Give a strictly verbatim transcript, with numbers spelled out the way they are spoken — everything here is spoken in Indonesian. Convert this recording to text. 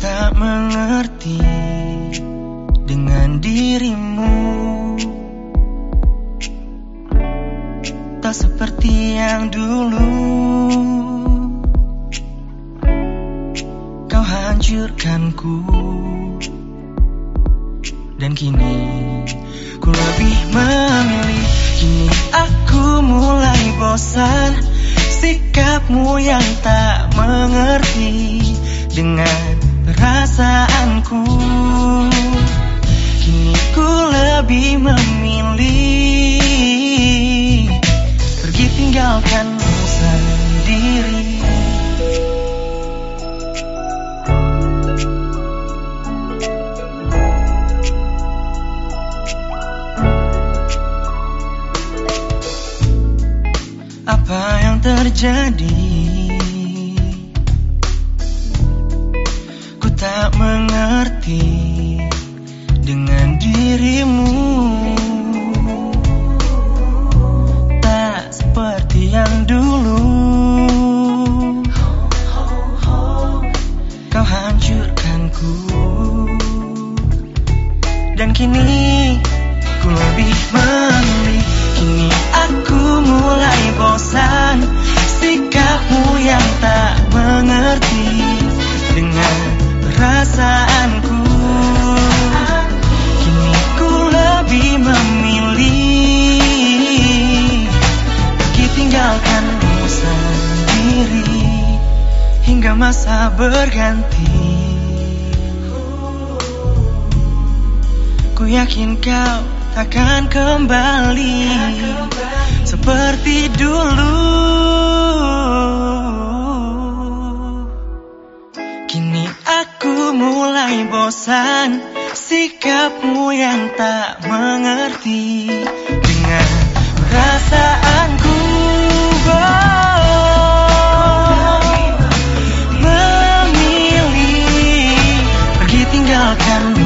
tak mengerti dengan dirimu, tak seperti yang dulu. Kau hancurkanku, dan kini ku lebih memilih. Kini aku mulai bosan sikapmu yang tak mengerti dengan perasaanku. Kini ku lebih memilih pergi tinggalkanmu sendiri. Apa yang terjadi? Ku tak mengerti dengan dirimu, tak seperti yang dulu. Kau hancurkanku, dan kini ku lebih memilih. Kini aku mulai bosan sikapmu yang tak mengerti dengan perasaanku. Kini ku lebih memilih pergi tinggalkanmu sendiri hingga masa berganti. Ku yakin kau takkan kembali seperti dulu. Kini aku mulai bosan sikapmu yang tak mengerti dengan perasaanku. Oh, memilih pergi tinggalkan